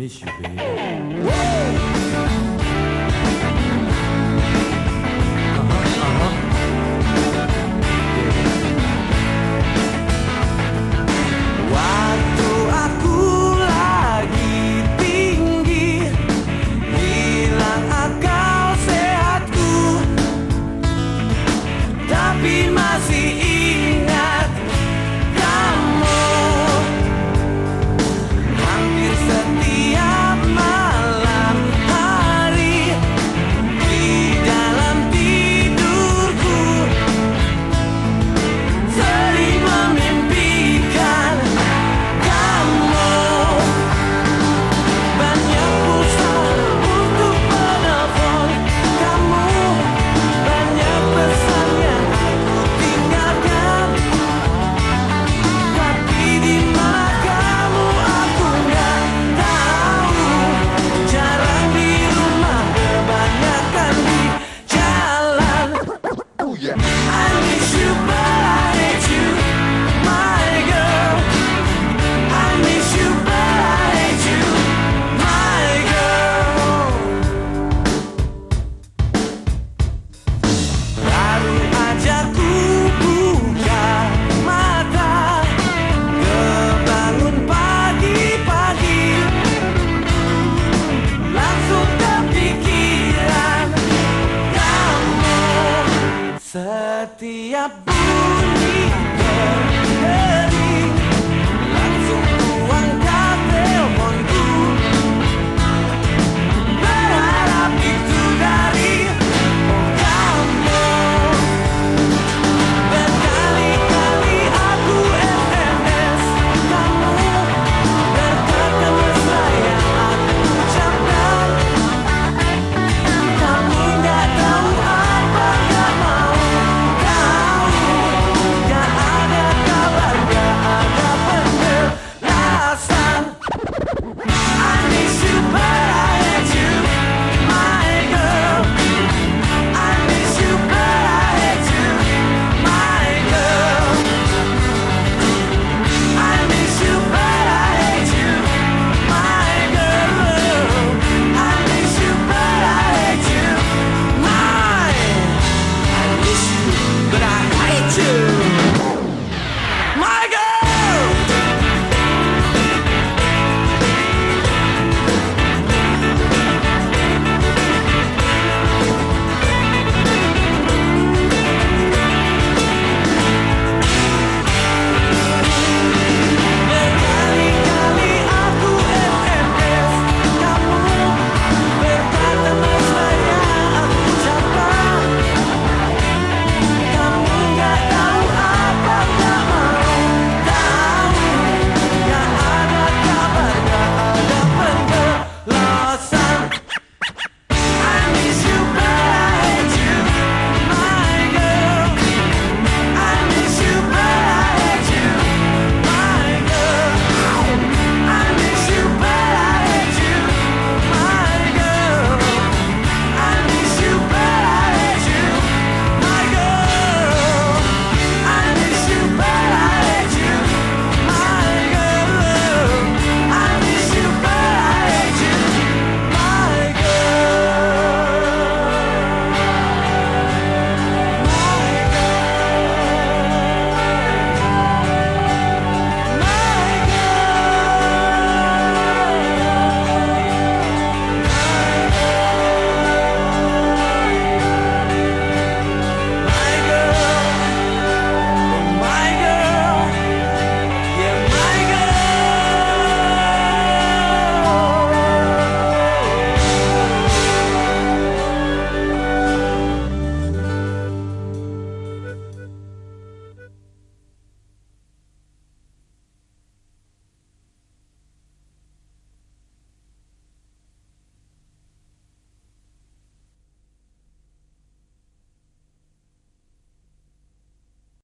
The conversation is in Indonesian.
miss you, baby. Waktu aku lagi tinggi, hilang akal sehatku, tapi masih ingat kamu. Hampir setiap malam hari di dalam tidurku sering memimpikan kamu. Banyak pulsa untuk menelpon kamu, banyak pesan yang aku tinggalkan, tapi di mana kamu aku nggak tahu. Jarang di rumah, kebanyakan di jalan. I miss you but I hate you, my girl. I miss you but I hate you, my girl. Baru aja ku buka mata, kebangun pagi-pagi, langsung kepikiran kamu. Setiap bunyi